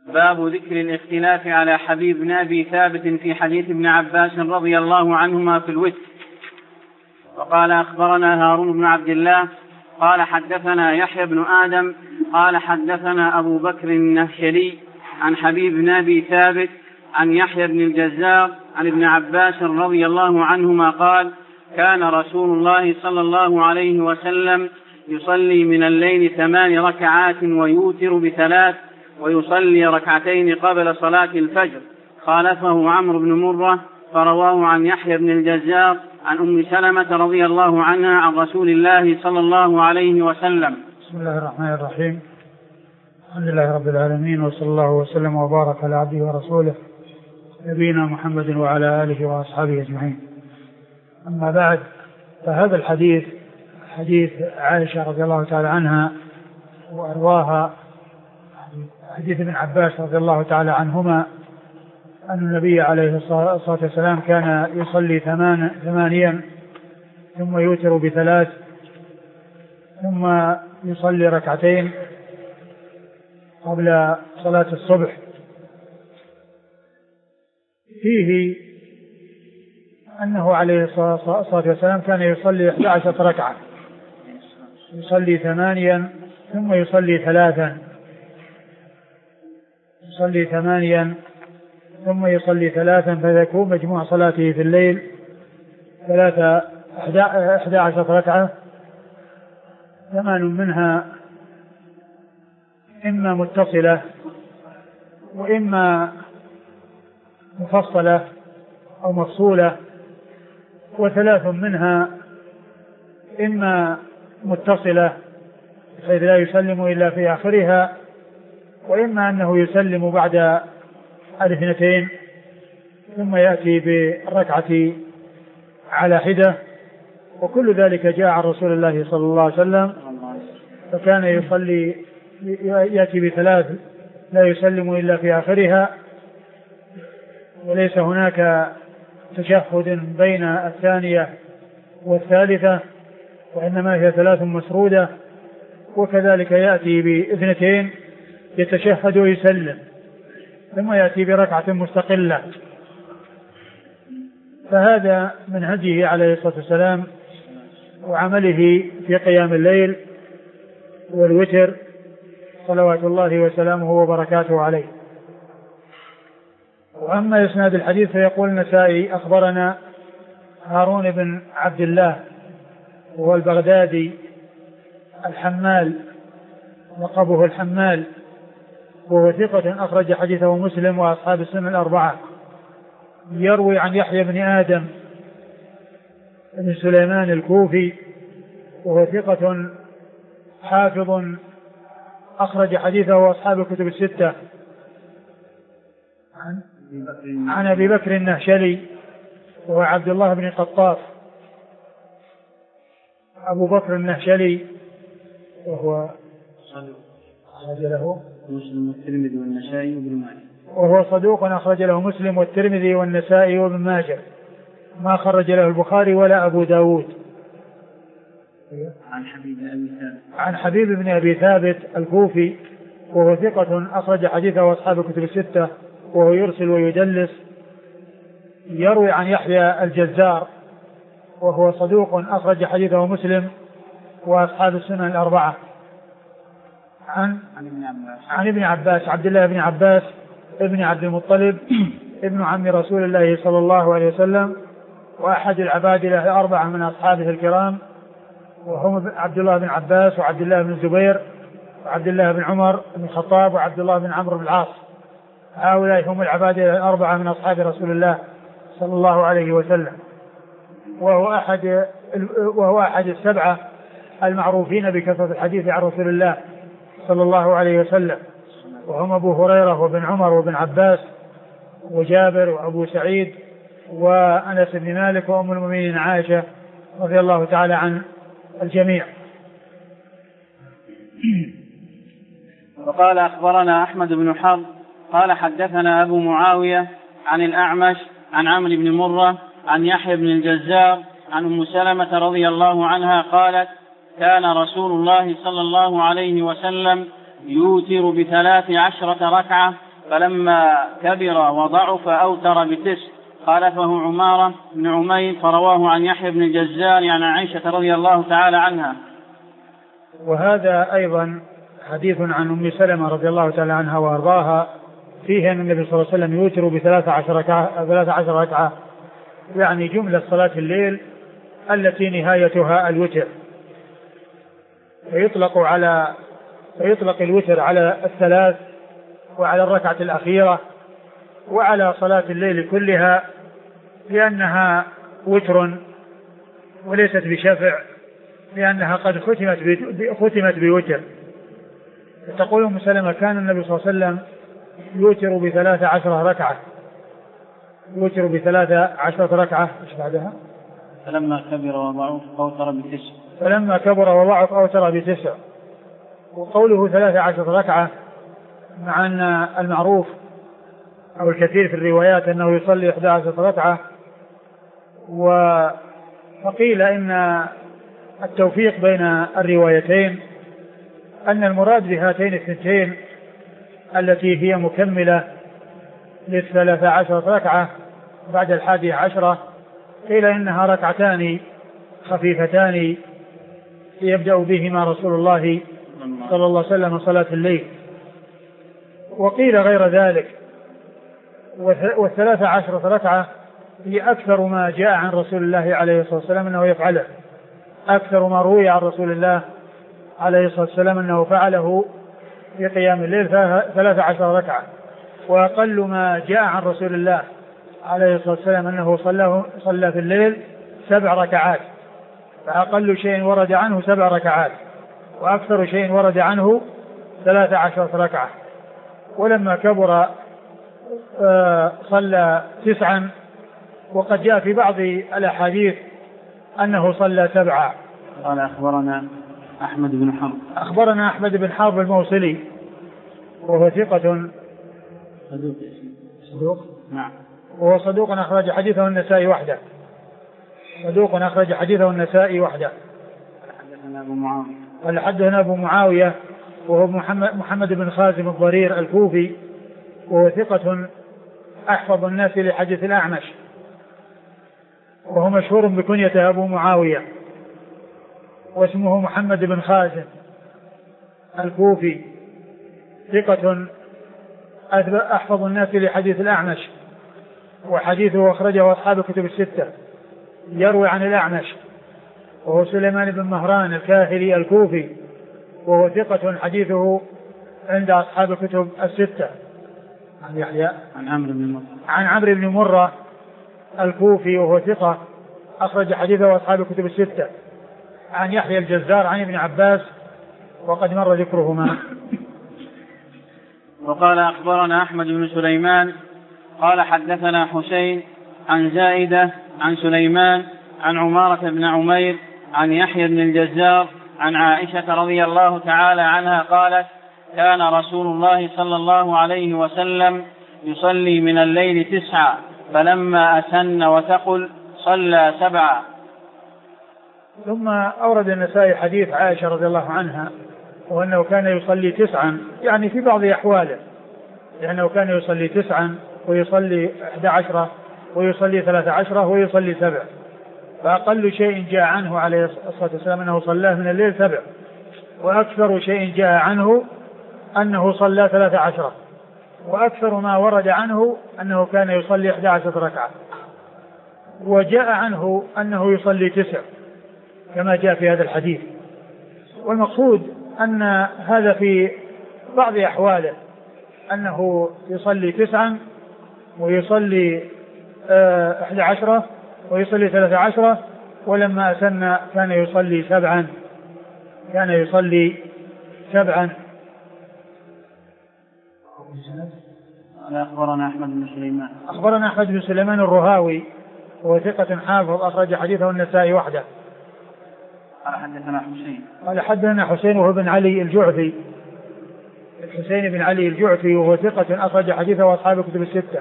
باب ذكر الاختلاف على حبيب بن أبي ثابت في حديث ابن عباس رضي الله عنهما في الوتر. وقال أخبرنا هارون بن عبد الله قال حدثنا يحيى بن آدم قال حدثنا أبو بكر النهشلي عن حبيب بن أبي ثابت عن يحيى بن الجزار عن ابن عباس رضي الله عنهما قال: كان رسول الله صلى الله عليه وسلم يصلي من الليل 8 ركعات ويوتر ب3 ويصلي ركعتين قبل صلاة الفجر. خالفه عمرو بن مرة فرواه عن يحيى بن الجزار عن أم سلمة رضي الله عنها عن رسول الله صلى الله عليه وسلم. بسم الله الرحمن الرحيم. الحمد لله رب العالمين، وصلى الله وسلم وبارك على عبده ورسوله نبينا محمد وعلى آله وأصحابه أجمعين. أما بعد، فهذا الحديث حديث عائشة رضي الله تعالى عنها وأرواها، حديث ابن عباس رضي الله تعالى عنهما أن النبي عليه الصلاة والسلام كان يصلي 8 ثم يوتر ب3 ثم يصلي ركعتين قبل صلاة الصبح. فيه أنه عليه الصلاة والسلام كان يصلي 11 ركعة، يصلي 8 ثم يصلي 3، يصلي 8 ثم يصلي 3، فيكون مجموع صلاته في الليل 11 ركعة، 8 منها إما متصلة وإما مفصلة أو مفصولة، و3 منها إما متصلة بحيث لا يسلم إلا في آخرها، وإما أنه يسلم بعد 2 ثم يأتي بالركعة على حدة. وكل ذلك جاء عن رسول الله صلى الله عليه وسلم، فكان يصلي يأتي ب3 لا يسلم إلا في آخرها، وليس هناك تشهد بين الثانية والثالثة، وإنما هي 3 مسرودة. وكذلك يأتي ب2 يتشهد ويسلم ثم يأتي بركعة مستقلة. فهذا من هديه عليه الصلاة والسلام وعمله في قيام الليل والوتر صلوات الله وسلامه وبركاته عليه. وأما إسناد الحديث فيقول النسائي: أخبرنا هارون بن عبد الله وهو البغدادي الحمال، لقبه الحمال، وهو ثقة أخرج حديثه مسلم وأصحاب السنن ال4. يروي عن يحيى بن آدم بن سليمان الكوفي، وهو ثقة حافظ أخرج حديثه أصحاب الكتب ال6. عن أبي بكر النهشلي وهو عبد الله بن قطاف، أبو بكر النهشلي، وهو أخرج له مسلم والترمذي والنسائي وابن ماجه، وهو صدوق أخرج له مسلم والترمذي والنسائي وابن ماجه، ما خرج له البخاري ولا أبو داود. عن حبيب بن أبي ثابت الكوفي، وهو ثقة أخرج حديثه أصحاب الكتب ال6، وهو يرسل ويدلس. يروي عن يحيى الجزار، وهو صدوق أخرج حديثه مسلم وأصحاب السنن ال4. عن ابن عباس، عبد الله بن عباس ابن عبد المطلب ابن عم رسول الله صلى الله عليه وسلم، وأحد العباد له 4 من أصحابه الكرام، وهم عبد الله بن عباس وعبد الله بن الزبير وعبد الله بن عمر بن الخطاب وعبد الله بن عمرو بن العاص. هؤلاء هم العباد له 4 من أصحاب رسول الله صلى الله عليه وسلم، وهو أحد ال7 المعروفين بكثرة الحديث عن رسول الله صلى الله عليه وسلم، وهم أبو هريرة وابن عمر وابن عباس وجابر وأبو سعيد وأنس بن مالك وأم المؤمنين عائشة رضي الله تعالى عن الجميع. وقال أخبرنا أحمد بن حرب قال حدثنا أبو معاوية عن الأعمش عن عمرو بن مرة عن يحيى بن الجزار عن أم سلمة رضي الله عنها قالت: كان رسول الله صلى الله عليه وسلم يوتر ب13 ركعة فلما كبر وضعف أوتر ب9. خالفه عمارة بن عمير فرواه عن يحيى بن الجزار عن عائشة رضي الله تعالى عنها. وهذا أيضا حديث عن أم سلمة رضي الله تعالى عنها وأرضاها فيه أن النبي صلى الله عليه وسلم يوتر ب13 ركعة، يعني جملة صلاة الليل التي نهايتها الوتر، فيطلق الوتر على 3 وعلى الركعة الأخيرة وعلى صلاة الليل كلها، لأنها وتر وليست بشفع، لأنها قد ختمت بوتر. تقول أم سلمة كان النبي صلى الله عليه وسلم يوتر ب13 ركعة، يوتر ب13 ركعة. إيش بعدها؟ فلما كبر وضعف أوتر ب9. فلما كبر وضعف أوتر ب9. وقوله 13 ركعة مع أن المعروف أو الكثير في الروايات أنه يصلي 11 ركعة، وقيل إن التوفيق بين الروايتين أن المراد بهاتين الثنتين التي هي مكملة ل13 ركعة بعد 11، قيل إنها ركعتان خفيفتان يبدأ بهما رسول الله صلى الله عليه وسلم صلاة الليل. وقيل غير ذلك، 13 ركعة هي أكثر ما جاء عن رسول الله عليه الصلاة والسلام أنه يفعله، أكثر ما روي عن رسول الله عليه الصلاة والسلام أنه فعله في قيام الليل 13 ركعة. وأقل ما جاء عن رسول الله عليه الصلاة والسلام أنه صلى في الليل 7 ركعات، فأقل شيء ورد عنه 7 ركعات، وأكثر شيء ورد عنه 13 ركعة. ولما كبر صلى 9، وقد جاء في بعض الأحاديث أنه صلى 7. قال أخبرنا أحمد بن حرب. أخبرنا أحمد بن حرب الموصلي وهو ثقة صدوق. نعم. وهو صدوق أخرج حديثه النسائي وحده. صدوق أخرج حديثه النسائي وحده. حدثنا أبو معاوية. قال حدثنا أبو معاوية وهو محمد بن خازم الضرير الكوفي، وهو ثقة أحفظ الناس لحديث الأعمش، وهو مشهور بكنية أبو معاوية، واسمه محمد بن خازم الكوفي، ثقة أحفظ الناس لحديث الأعمش، وحديثه أخرجه أصحاب الكتب الستة. يروي عن الأعمش وهو سليمان بن مهران الكاهلي الكوفي، وهو ثقة حديثه عند أصحاب الكتب الستة. عن يحيى عن عمرو بن مرة الكوفي، وهو ثقة أخرج حديثه أصحاب الكتب الستة. عن يحيى الجزار عن ابن عباس، وقد مر ذكرهما. وقال أخبرنا أحمد بن سليمان قال حدثنا حسين عن زائدة عن سليمان عن عمارة بن عمير عن يحيى بن الجزار عن عائشة رضي الله تعالى عنها قالت كان رسول الله صلى الله عليه وسلم يصلي من الليل 9، فلما أسن وثقل صلى 7. ثم أورد النسائي حديث عائشة رضي الله عنها وأنه كان يصلي 9، يعني في بعض أحواله، لأنه كان يصلي 9 ويصلي 11 ويصلي 13 ويصلي 7، فأقل شيء جاء عنه عليه الصلاة والسلام أنه صلاه من الليل 7، وأكثر شيء جاء عنه أنه صلى 13، وأكثر ما ورد عنه أنه كان يصلي 11 ركعة، وجاء عنه أنه يصلي 9 كما جاء في هذا الحديث. والمقصود أن هذا في بعض أحواله أنه يصلي 9 ويصلي 11 ويصلي 13، ولما أسن كان يصلي 7. كان يصلي 7. أخبرنا أحمد بن سليمان. أخبرنا أحمد بن سليمان الرهاوي وهو ثقة حافظ أخرج حديثه النسائي وحده. قال حدثنا حسين. قال حدثنا حسين وهو بن علي الجعفي، الحسين بن علي الجعفي، وهو ثقة أخرج حديثه وأصحاب الكتب الستة.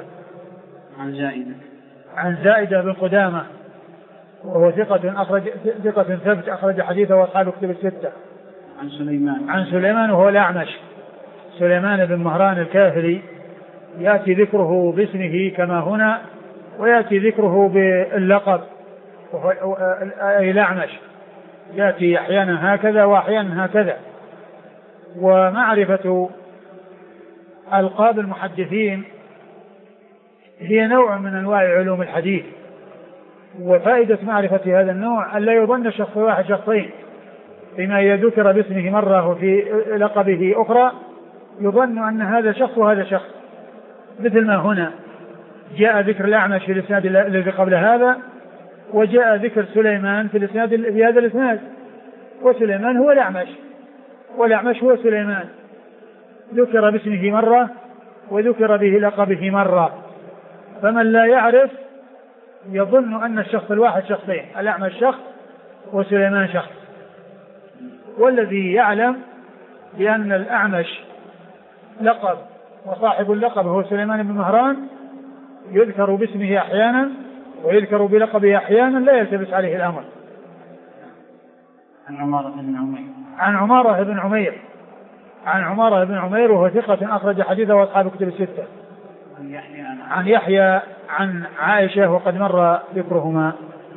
عن زائدة بن قدامة وهو ثقة ثبت أخرج حديثه وأصحاب الكتب الستة. عن سليمان وهو الأعمش، سليمان بن مهران الكاهلي، يأتي ذكره باسمه كما هنا، ويأتي ذكره باللقب أي الأعمش، يأتي أحيانا هكذا وأحيانا هكذا. ومعرفة ألقاب المحدثين هي نوع من أنواع علوم الحديث، وفائدة معرفة هذا النوع ألا يظن شخص واحد شخصين، بما إذا ذكر باسمه مرة وفي لقبه أخرى يظن أن هذا شخص وهذا شخص، مثل ما هنا جاء ذكر الأعمش في الإسناد الذي قبل هذا، وجاء ذكر سليمان في الإسناد في هذا الإسناد، وسليمان هو الأعمش والأعمش هو سليمان، ذكر باسمه مرة وذكر به لقبه مرة. فمن لا يعرف يظن أن الشخص الواحد شخصين، الأعمش شخص وسليمان شخص، والذي يعلم بأن الأعمش لقب وصاحب اللقب هو سليمان بن مهران يذكر باسمه أحيانا ويذكر بلقبه أحيانا لا يلتبس عليه الأمر. عن عمارة بن عمير وهو ثقة أخرج حديثه أصحاب كتب الستة. عن يحيى عن عائشة وقد مر ذكرهما.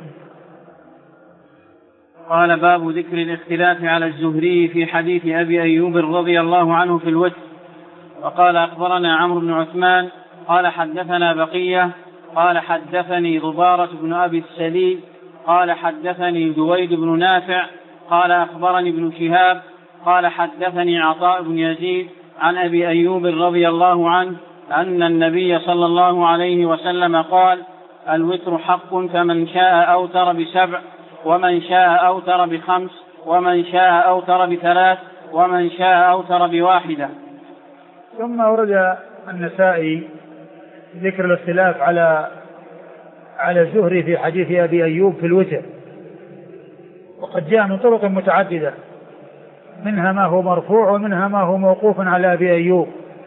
قال باب ذكر الاختلاف على الزهري في حديث أبي أيوب رضي الله عنه في الوتر. وقال أخبرنا عمرو بن عثمان قال حدثنا بقية قال حدثني ضبارة بن أبي السليل قال حدثني دويد بن نافع قال أخبرني ابن شهاب قال حدثني عطاء بن يزيد عن أبي أيوب رضي الله عنه أن النبي صلى الله عليه وسلم قال الوتر حق، فمن شاء أوتر ب7 ومن شاء أوتر ب5 ومن شاء أوتر ب3 ومن شاء أوتر ب1. ثم ورد النسائي ذكر الاختلاف على الزهري في حديث أبي أيوب في الوتر، وقد جاء من طرق متعددة، منها ما هو مرفوع ومنها ما هو موقوف على أبي أيوب.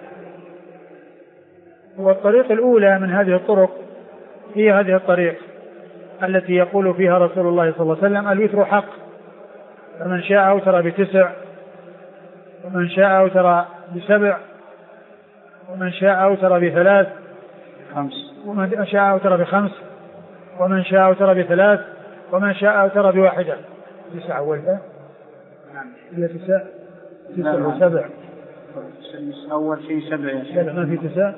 والطريق الأولى من هذه الطرق هي هذه الطريق التي يقول فيها رسول الله صلى الله عليه وسلم الوتر حق، فمن شاء أوتر ب9 ومن شاء أوتر ب7 ومن شاء أوتر ب3 ومن شاء أوتر ب5 ومن شاء أوتر ب3 ومن شاء أوتر ب1. 9 أولها إلا 9 و7 أول شيء 7 ما في 9.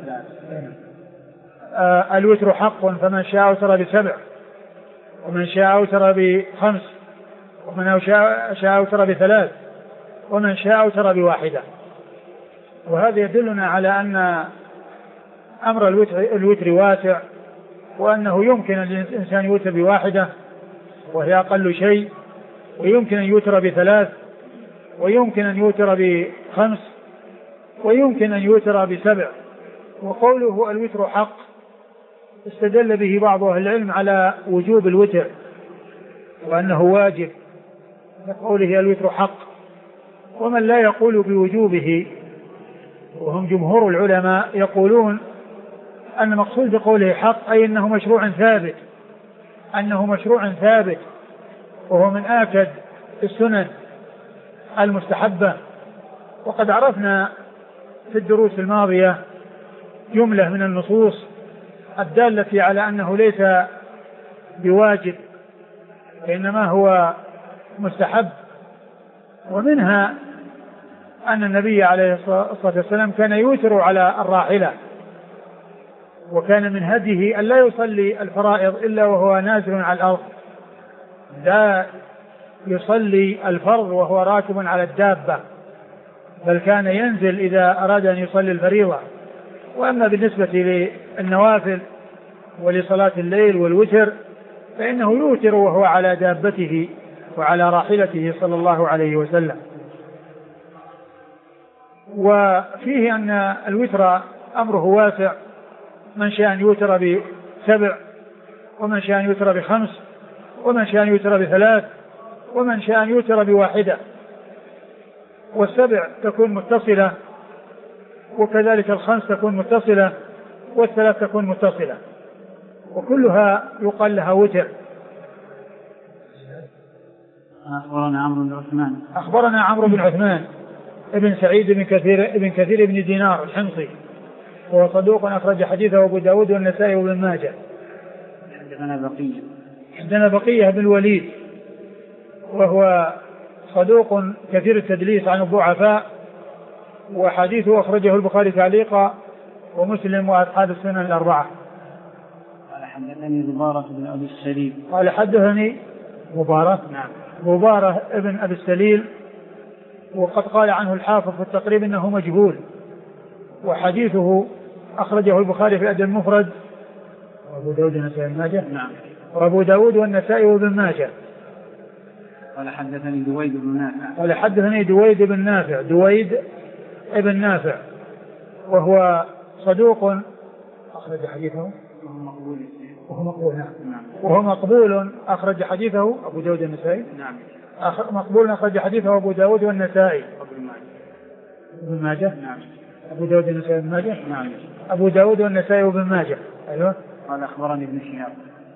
الوتر حق، فمن شاء أوتر ب7 ومن شاء أوتر ب5 ومن شاء أوتر ب3 ومن شاء أوتر ب1. وهذا يدلنا على أن أمر الوتر واسع، وأنه يمكن الإنسان يوتر ب1 وهي أقل شيء، ويمكن أن يوتر ب3 ويمكن أن يوتر ب5 ويمكن أن يوتر ب7. وقوله الوتر حق استدل به بعض أهل العلم على وجوب الوتر وأنه واجب، لقوله الوتر حق. ومن لا يقول بوجوبه وهم جمهور العلماء يقولون أن مقصود بقوله حق أي أنه مشروع ثابت، وهو من آكد السنن المستحبة. وقد عرفنا في الدروس الماضية جملة من النصوص الدالة على أنه ليس بواجب وإنما هو مستحب، ومنها أن النبي عليه الصلاة والسلام كان يوتر على الراحلة، وكان من هديه أن لا يصلي الفرائض إلا وهو نازل على الأرض، لا يصلي الفرض وهو راكب على الدابة، بل كان ينزل إذا أراد أن يصلي الفريضة. وأما بالنسبة للنوافل ولصلاة الليل والوتر فإنه يوتر وهو على دابته وعلى راحلته صلى الله عليه وسلم. وفيه أن الوتر أمره واسع، من شاء أن يوتر ب7 ومن شاء أن يوتر ب5 ومن شاء أن يوتر ب3 ومن شاء أن يوتر ب1. وال7 تكون متصلة، وكذلك ال5 تكون متصلة، وال3 تكون متصلة، وكلها يقال لها وتر. أخبرنا عمرو بن عثمان ابن سعيد بن كثير بن دينار الحمصي وهو صدوق أخرج حديثه أبو داود والنسائي وابن ماجه. عندنا بقية بن الوليد وهو صدوق كثير التدليس عن الضعفاء، وحديثه أخرجه البخاري تعليقا ومسلم وأصحاب السنن الأربعة. قال حدثني مبارك بن أبي السليل. قال حدثني مبارك ابن أبي السليل، وقد قال عنه الحافظ في التقريب إنه مجهول، وحديثه أخرجه البخاري في الأدب المفرد وأبو داود والنسائي وابن ماجه. نعم. وأبو داود والنسائي وابن ماجه. قال حدثني دويد بن نافع. قال حدثني دويد بن نافع وهو صدوق أخرج حديثه وهو مقبول أخرج حديثه أبو داود والنسائي. نعم. مقبول أخرج حديثه أبو داود والنسائي وابن ماجه. نعم. أبو داود والنسائي وابن ماجه. نعم. أبو داود والنسائي وابن ماجه. أيوه. قال أخبرني ابن شهاب.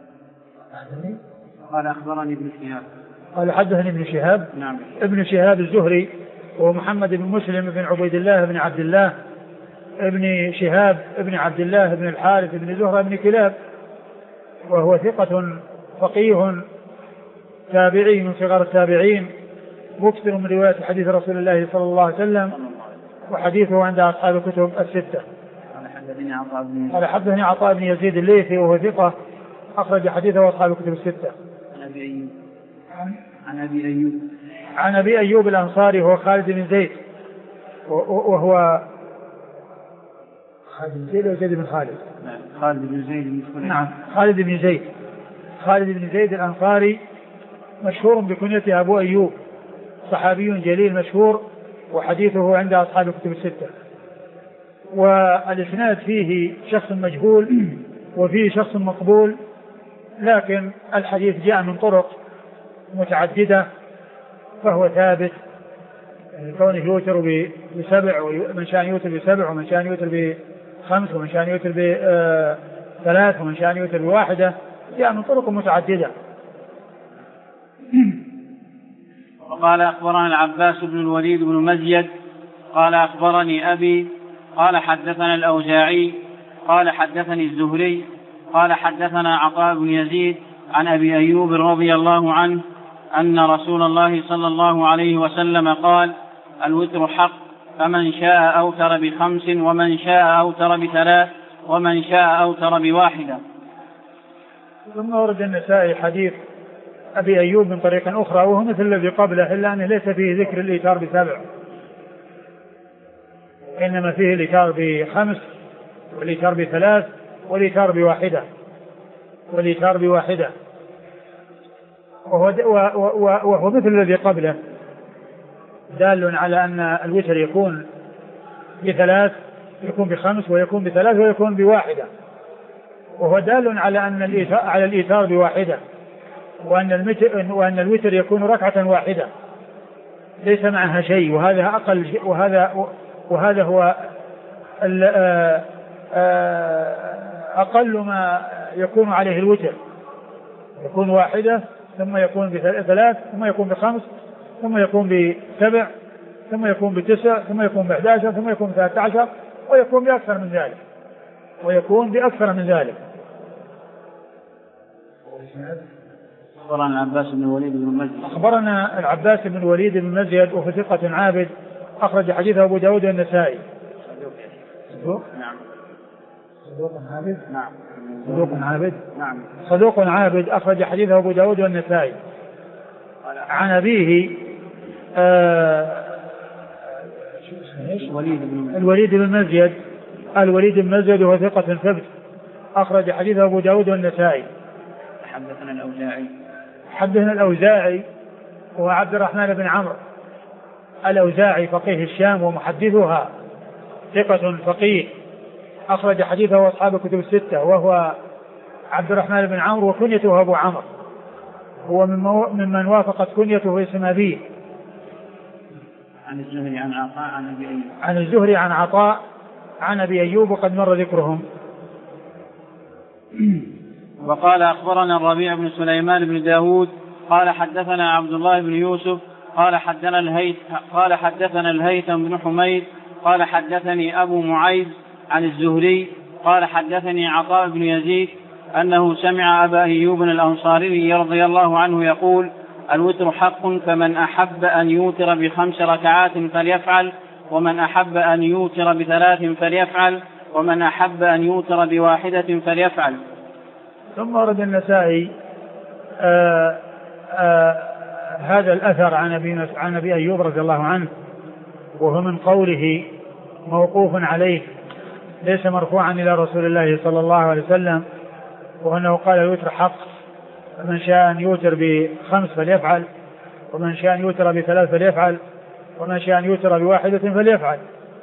قال حدثني ابن شهاب. نعم. ابن شهاب الزهري وهو محمد بن مسلم بن عبيد الله بن عبد الله ابن شهاب ابن عبد الله بن الحارث بن زهرة بن كلاب، وهو ثقة فقيه تابعي من صغار التابعين، مكثر من رواية حديث رسول الله صلى الله عليه وسلم، وحديثه عند أصحاب الكتب الستة. قال حدثني عطاء بن يزيد الليثي وهو ثقة أخرج حديثه أصحاب الكتب الستة. عن أبي أيوب الأنصاري هو خالد بن زيد، وهو خالد بن زيد وزيد بن خالد. نعم. خالد بن زيد الأنصاري مشهور بكنيته أبو أيوب، صحابي جليل مشهور، وحديثه عند أصحاب الكتب الستة. والإسناد فيه شخص مجهول وفيه شخص مقبول، لكن الحديث جاء من طرق متعددة فهو ثابت، كونه يوتر بسبع، ومن شاء يوتر بسبع، ومن شاء يوتر بخمس، ومن شاء يوتر بثلاث، ومن شاء يوتر بواحدة، جاء من طرق متعددة. وقال أخبرنا العباس بن الوليد بن مزيد قال أخبرني أبي قال حدثنا الأوزاعي قال حدثني الزهري قال حدثنا عطاء بن يزيد عن أبي أيوب رضي الله عنه أن رسول الله صلى الله عليه وسلم قال: الوتر حق، فمن شاء أوتر ب5، ومن شاء أوتر ب3، ومن شاء أوتر ب1. ثم ورد النسائي حديث أبي أيوب من طريق أخرى وهو مثل الذي قبله، إلا أنه ليس فيه ذكر الإيتار ب7، إنما فيه الإيتار ب5 والإيتار ب3 والإيتار ب1، وهو مثل الذي قبله، دال على أن الوتر يكون ب3، يكون ب5، ويكون ب3، ويكون ب1، وهو دال على أن الإيتار ب1، وأن الوتر يكون ركعة واحدة ليس معها شيء، وهذا أقل شيء، وهذا هو أقل ما يكون عليه الوتر، يكون 1، ثم يكون ب3، ثم يكون ب5، ثم يكون ب7، ثم يكون ب9، ثم يكون ب11، ثم يكون ب13، ويكون بأكثر من ذلك. أخبرنا العباس بن الوليد بن مزيد. أخبرنا العباس بن الوليد بن مزيد وهو ثقة عابد أخرج حديثه أبو داود والنسائي. صدوق عابد أخرج حديثه أبو داود والنسائي. عن أبيه الوليد بن مزيد وهو ثقة ثبت أخرج حديثه أبو داود والنسائي. حدثنا الأوزاعي وهو عبد الرحمن بن عمرو الأوزاعي فقيه الشام ومحدثها، ثقة فقيه أخرج حديثه أصحاب الكتب الستة، وهو عبد الرحمن بن عمرو وكنيته أبو عمرو، هو ممن وافقت كنيته اسم أبيه. عن الزهري عن عطاء عن أبي أيوب. عن الزهري عن عطاء عن أبي أيوب، وقد مر ذكرهم. وقال أخبرنا الربيع بن سليمان بن داود قال حدثنا عبد الله بن يوسف قال حدثنا الهيثم بن حميد قال حدثني أبو معيذ عن الزهري قال حدثني عطاء بن يزيد أنه سمع أبا أيوب الأنصاري رضي الله عنه يقول الوتر حق فمن أحب أن يوتر ب5 ركعات فليفعل ومن أحب أن يوتر ب3 فليفعل ومن أحب أن يوتر ب1 فليفعل. ثم ورد النسائي هذا الأثر عن أبي أيوب رضي الله عنه وهو من قوله موقوف عليه ليس مرفوعا إلى رسول الله صلى الله عليه وسلم وأنه قال الوتر حق فمن شاء أن يوتر ب5 فليفعل ومن شاء أن يوتر ب3 فليفعل ومن شاء أن يوتر ب1 فليفعل.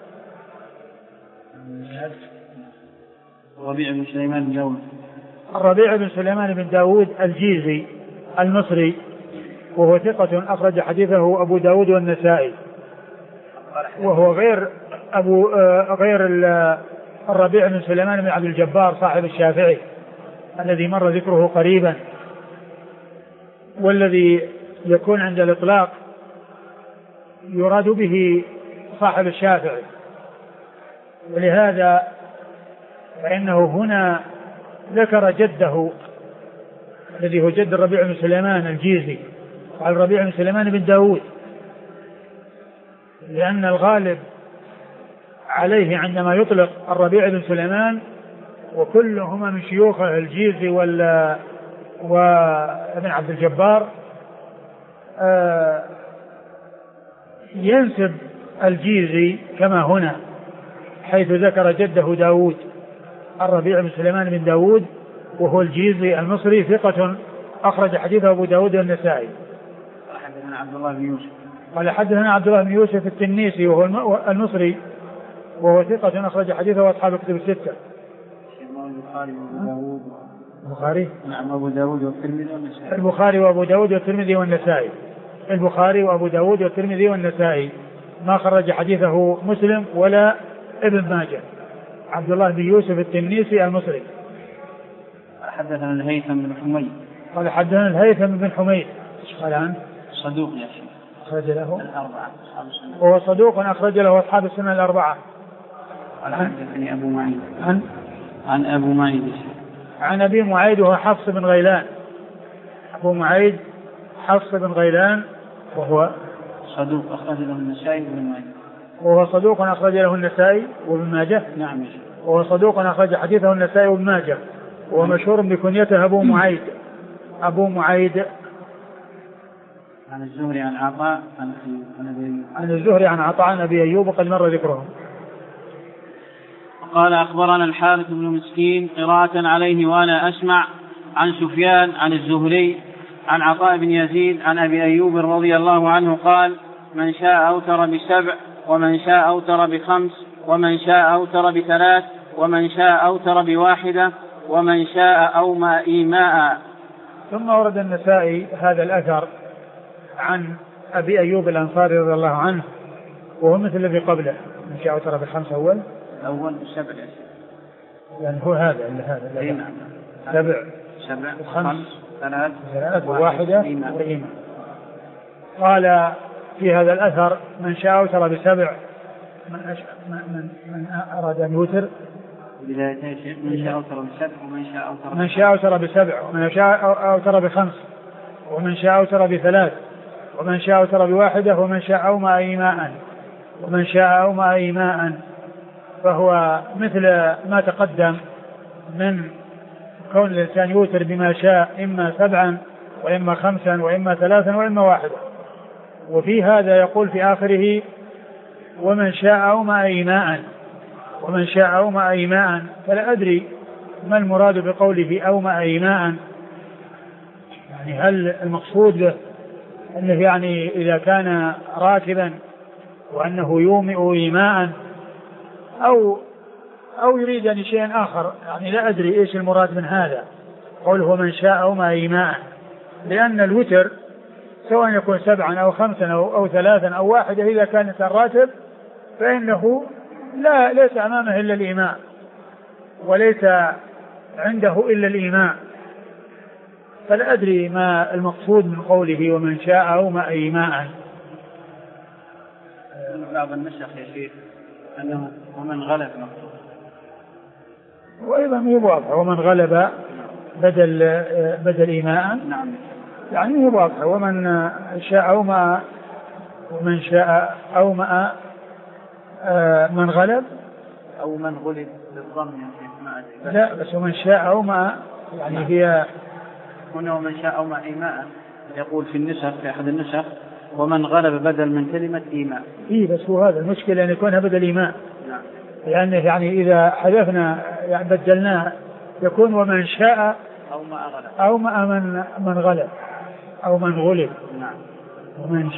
الربيع بن سليمان بن داود. الربيع بن سليمان بن داود الجيزي المصري وهو ثقة أخرج حديثه أبو داود والنسائي وهو غير الربيع بن سليمان بن عبد الجبار صاحب الشافعي الذي مر ذكره قريبا والذي يكون عند الإطلاق يراد به صاحب الشافعي ولهذا فإنه هنا ذكر جده الذي هو جد الربيع بن سليمان الجيزي قال الربيع بن سليمان بن داود لأن الغالب عليه عندما يطلق الربيع بن سليمان وكلهما من شيوخه الجيزي وابن عبد الجبار ينسب الجيزي كما هنا حيث ذكر جده داود الربيع بن سليمان بن داود وهو الجيزي المصري ثقة أخرج حديثه أبو داود والنسائي. حدثنا عبد الله بن يوسف قال حدثنا عبد الله بن يوسف التنيسي وهو المصري وهو ثقة أخرج حديثه أصحاب الكتب الستة. البخاري وأبو داود. البخاري؟ نعم أبو داود والترمذي والنسائي. البخاري وأبو داود والترمذي والنسائي. البخاري وأبو داود والترمذي والنسائي ما خرج حديثه مسلم ولا ابن ماجه. عبد الله بن يوسف التنيسي المصري. حدثنا الهيثم بن حميد. قال حدثنا الهيثم بن حميد. قال عنه صدوق يا شيخ. أخرج له الأربعة أصحاب السنة. وهو صدوق أخرج له أصحاب السنة الأربعة. قال حدثني أبو معيد. عن أبو معيد. عن أبي معيد وهو حفص بن غيلان. أبو معيد حفص بن غيلان وهو صدوق أخرج له النسائي وابن ماجه. وهو صدوق أخرج له النسائي وابن ماجه. نعم يا شيخ. وهو صدوق أخرج حديثه النسائي وابن ماجه وهو مشهور بكنيته أبو معيد. أبو معيد. عن الزهري عن عطاء عن الزهري عن عطاء عن أبي أيوب وقد مر ذكرهم. قال أخبرنا الحارث بن مسكين قراءة عليه وأنا أسمع عن سفيان عن الزهري عن عطاء بن يزيد عن أبي أيوب رضي الله عنه قال من شاء أوتر ب7 ومن شاء أوتر ب5 ومن شاء أوتر ب3 ومن شاء أوتر ب1 ومن شاء أومى إيماء. ثم ورد النسائي هذا الأثر عن أبي أيوب الأنصاري رضي الله عنه وهو مثل الذي قبله من شاء أوتر ب5 أول 7 يعني هو هذا 7 و5 3 و1 وإيمان. قال في هذا الأثر من شاء أوتر ب7 من أراد أن يوتر من شاء أوتر ب7 ومن شاء أوتر ب7 ومن شاء أوتر ب5 ومن شاء أوتر ب3 ومن شاء أوتر ب1 ومن شاء أومى إيماء ومن شاء أومى إيماء. فهو مثل ما تقدم من كون الإنسان يوتر بما شاء إما 7 وإما 5 وإما 3 وإما 1. وفي هذا يقول في آخره ومن شاء أومى إيماء ومن شاء أومى إيماء. فلا أدري ما المراد بقوله أومى إيماء يعني هل المقصود به أنه يعني إذا كان راكبا وأنه يومئ إيماء أو يريد يعني شيء آخر يعني لا أدري إيش المراد من هذا قوله من شاء أومى إيماء. لأن الوتر سواء يكون 7 أو 5 أو 3 أو 1 إذا كان راتب فإنه ليس أمامه إلا الإيماء وليس عنده إلا الإيماء. فلا أدري ما المقصود من قوله ومن شاء أومى إيماء. بعض النسخ يا شيخ أنه ومن غلب مقصود وأيضا هي واضحة ومن غلب بدل إيماء. نعم. يعني هي واضحة ومن شاء أومأ ومن شاء أومأ من غلب أو من غلب بالضم يعني. لا بس ومن شاء أومأ يعني هي هنا ومن شاء أومأ إيماء يقول في النسخ في أحد النسخ ومن غلب بدل من كلمة إيماء. إيه بس هو هذا المشكلة أن يكونها بدل إيماء. نعم. لأنه يعني إذا حذفنا يعني بدلناه يكون ومن شاء أومأ من غلب أو من غلب. نعم. ومن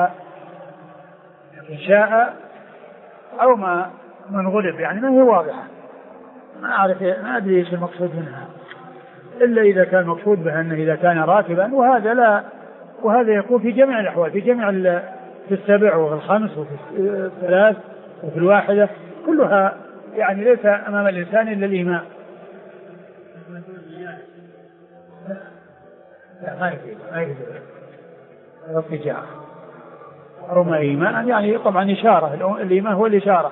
شاء أومأ من غلب يعني ما هي واضحة. ما أدري إيش المقصود منها إلا إذا كان مقصود بها أنه إذا كان راكبا وهذا لا، وهذا يكون في جميع الأحوال في جميع في السبع وفي الخمس وفي الثلاث وفي الواحدة كلها يعني ليس أمام الإنسان إلا الإيمان. لا ما يجب ارتجاع رمى إيمان يعني طبعا إشارة. الإيمان هو الإشارة.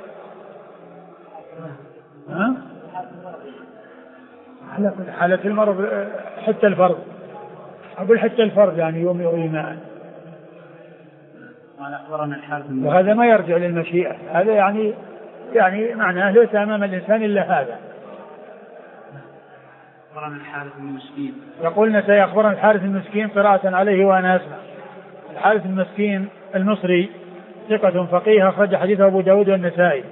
حالة المرض حتى الفرض أقول حتى الفرض يعني يوم إيمان. وهذا ما يرجع للمشيئة. هذا يعني معناه ليس أمام الإنسان إلا هذا. أخبرنا الحارث المسكين. يقولنا سيخبرنا الحارث المسكين قراءة عليه وأنا أسمع. الحارث المسكين المصري ثقة فقيه أخرج حديثه أبو داود والنسائي.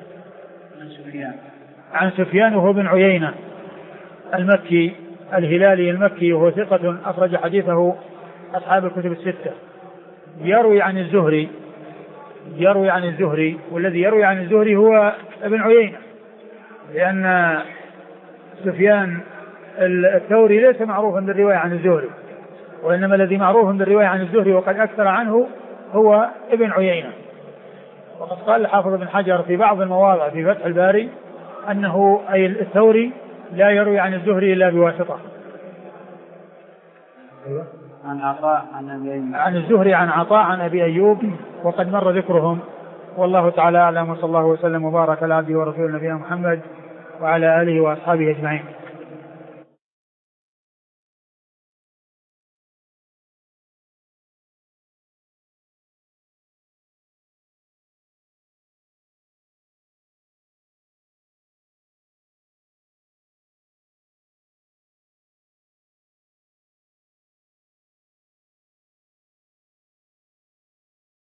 عن سفيان وهو بن عيينة المكي الهلالي المكي وهو ثقة أخرج حديثه أصحاب الكتب الستة. يروي عن الزهري والذي يروي عن الزهري هو ابن عيينة لأن سفيان الثوري ليس معروفا بالرواية عن الزهري وإنما الذي معروف بالرواية عن الزهري وقد أكثر عنه هو ابن عيينة. وقد قال الحافظ بن حجر في بعض المواضع في فتح الباري أنه أي الثوري لا يروي عن الزهري إلا بواسطة. عن الزهري عن عطاء عن أبي أيوب وقد مر ذكرهم. والله تعالى أعلم وصلى الله وسلم وبارك على عبده ورسوله نبينا محمد وعلى آله وأصحابه أجمعين.